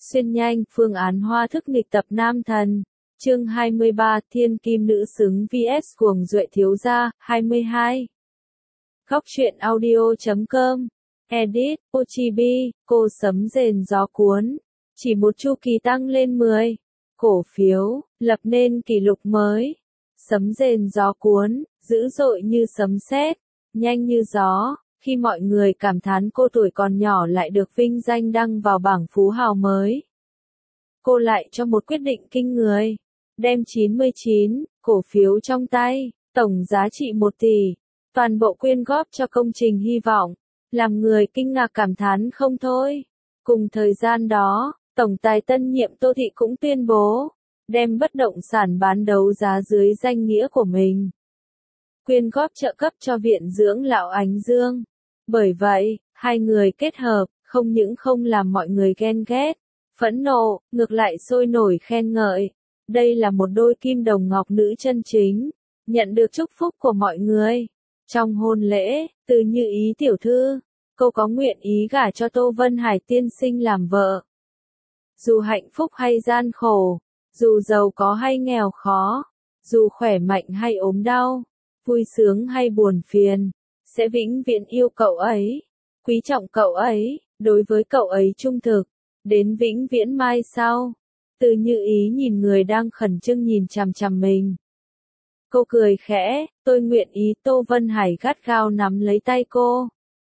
Xuyên nhanh, phương án hoa thức nghịch tập nam thần. Chương 23, Thiên Kim Nữ Xứng vs Cuồng Duệ Thiếu Gia, 22. Góc truyện audio.com. Edit, Ochibi, cô sấm rền gió cuốn. Chỉ một chu kỳ tăng lên 10. Cổ phiếu, lập nên kỷ lục mới. Sấm rền gió cuốn, dữ dội như sấm sét, nhanh như gió. Khi mọi người cảm thán cô tuổi còn nhỏ lại được vinh danh đăng vào bảng phú hào mới, cô lại cho một quyết định kinh người. Đem 99 cổ phiếu trong tay, tổng giá trị 1 tỷ, toàn bộ quyên góp cho công trình hy vọng, làm người kinh ngạc cảm thán không thôi. Cùng thời gian đó, tổng tài tân nhiệm Tô Thị cũng tuyên bố, đem bất động sản bán đấu giá dưới danh nghĩa của mình, quyên góp trợ cấp cho Viện Dưỡng Lão Ánh Dương. Bởi vậy, hai người kết hợp, không những không làm mọi người ghen ghét, phẫn nộ, ngược lại sôi nổi khen ngợi. Đây là một đôi kim đồng ngọc nữ chân chính, nhận được chúc phúc của mọi người. Trong hôn lễ, Từ Như Ý tiểu thư, cô có nguyện ý gả cho Tô Vân Hải tiên sinh làm vợ. Dù hạnh phúc hay gian khổ, dù giàu có hay nghèo khó, dù khỏe mạnh hay ốm đau, vui sướng hay buồn phiền, sẽ vĩnh viễn yêu cậu ấy, quý trọng cậu ấy, đối với cậu ấy trung thực, đến vĩnh viễn mai sau. Từ Như Ý nhìn người đang khẩn trương nhìn chằm chằm mình. Cô cười khẽ, tôi nguyện ý. Tô Vân Hải gắt gao nắm lấy tay cô.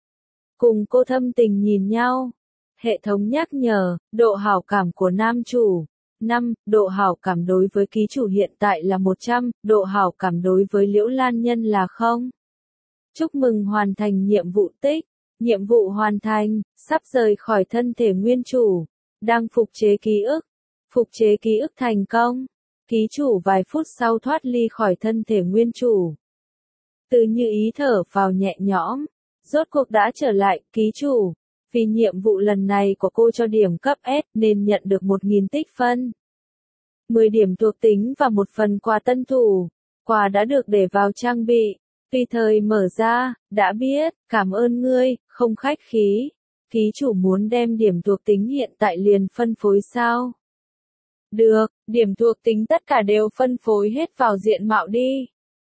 Cùng cô thâm tình nhìn nhau. Hệ thống nhắc nhở, độ hảo cảm của nam chủ. 5. Độ hảo cảm đối với ký chủ hiện tại là 100, độ hảo cảm đối với Liễu Lan Nhân là 0. Chúc mừng hoàn thành nhiệm vụ tích. Nhiệm vụ hoàn thành, sắp rời khỏi thân thể nguyên chủ. Đang phục chế ký ức. Phục chế ký ức thành công. Ký chủ vài phút sau thoát ly khỏi thân thể nguyên chủ. Từ Như Ý thở phào nhẹ nhõm. Rốt cuộc đã trở lại, ký chủ. Vì nhiệm vụ lần này của cô cho điểm cấp S nên nhận được 1.000 tích phân. 10 điểm thuộc tính và một phần quà tân thủ. Quà đã được để vào trang bị. Tùy thời mở ra, đã biết, cảm ơn ngươi, không khách khí. Ký chủ muốn đem điểm thuộc tính hiện tại liền phân phối sao? Được, điểm thuộc tính tất cả đều phân phối hết vào diện mạo đi.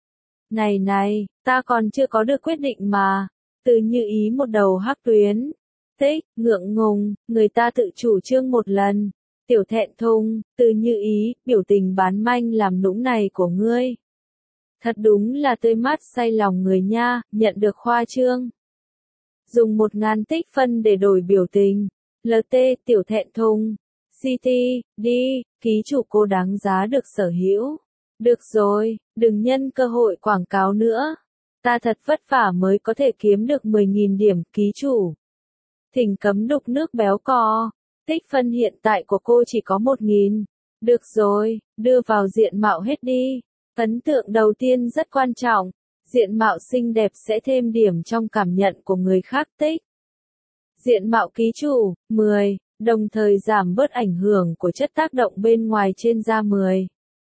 Này, ta còn chưa có được quyết định mà. Từ Như Ý một đầu hắc tuyến. Tích, ngượng ngùng, người ta tự chủ trương một lần. Tiểu thẹn thùng, Từ Như Ý, biểu tình bán manh làm nũng này của ngươi. Thật đúng là tươi mát say lòng người nha, nhận được khoa trương. Dùng 1.000 tích phân để đổi biểu tình. LT, tiểu thẹn thùng. CT, đi, ký chủ cô đáng giá được sở hữu. Được rồi, đừng nhân cơ hội quảng cáo nữa. Ta thật vất vả mới có thể kiếm được 10.000 điểm, ký chủ. Thỉnh cấm đục nước béo cò. Tích phân hiện tại của cô chỉ có 1.000. Được rồi, đưa vào diện mạo hết đi. Ấn tượng đầu tiên rất quan trọng. Diện mạo xinh đẹp sẽ thêm điểm trong cảm nhận của người khác tích. Diện mạo ký chủ, 10, đồng thời giảm bớt ảnh hưởng của chất tác động bên ngoài trên da 10.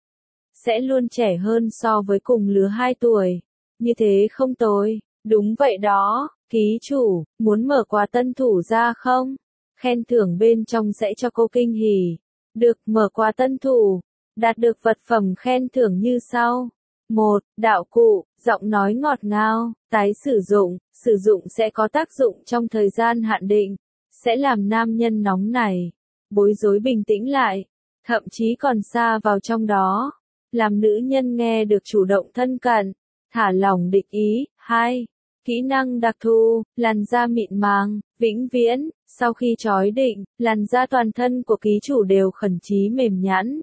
Sẽ luôn trẻ hơn so với cùng lứa 2 tuổi. Như thế không tồi. Đúng vậy đó, ký chủ, muốn mở quà tân thủ ra không? Khen thưởng bên trong sẽ cho cô kinh hỉ. Được, mở quà tân thủ. Đạt được vật phẩm khen thưởng như sau. 1. Đạo cụ, giọng nói ngọt ngào, tái sử dụng sẽ có tác dụng trong thời gian hạn định, sẽ làm nam nhân nóng nảy, bối rối bình tĩnh lại, thậm chí còn sa vào trong đó, làm nữ nhân nghe được chủ động thân cận, thả lỏng địch ý. 2. Kỹ năng đặc thù, làn da mịn màng, vĩnh viễn, sau khi trói định, làn da toàn thân của ký chủ đều khẩn trí mềm nhẵn.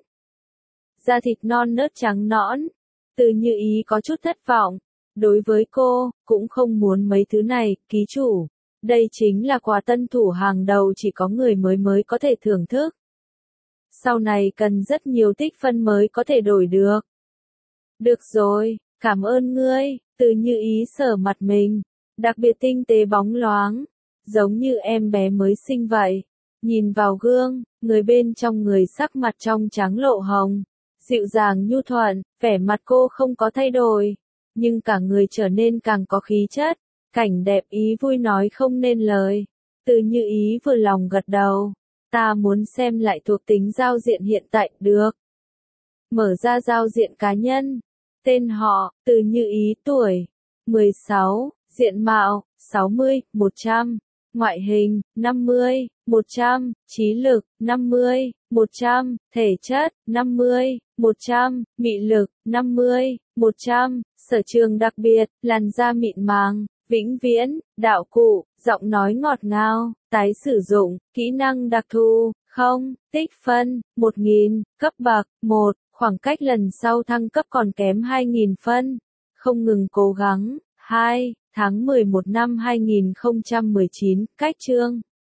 Da thịt non nớt trắng nõn. Từ Như Ý có chút thất vọng. Đối với cô, cũng không muốn mấy thứ này, ký chủ. Đây chính là quà tân thủ hàng đầu chỉ có người mới có thể thưởng thức. Sau này cần rất nhiều tích phân mới có thể đổi được. Được rồi, cảm ơn ngươi. Từ Như Ý sờ mặt mình. Đặc biệt tinh tế bóng loáng. Giống như em bé mới sinh vậy. Nhìn vào gương, người bên trong người sắc mặt trong trắng lộ hồng. Dịu dàng nhu thuận, vẻ mặt cô không có thay đổi, nhưng cả người trở nên càng có khí chất, cảnh đẹp ý vui nói không nên lời. Từ Như Ý vừa lòng gật đầu. Ta muốn xem lại thuộc tính giao diện hiện tại, được. Mở ra giao diện cá nhân. Tên họ, Từ Như Ý, tuổi 16, diện mạo, 60, 100. Ngoại hình, 50, 100, trí lực, 50, 100, thể chất, 50, 100, mị lực, 50, 100, sở trường đặc biệt, làn da mịn màng, vĩnh viễn, đạo cụ, giọng nói ngọt ngào, tái sử dụng, kỹ năng đặc thù, không, tích phân, 1000, cấp bậc, 1, khoảng cách lần sau thăng cấp còn kém 2000 phân, không ngừng cố gắng, 2. Tháng 11 năm 2019, cách chương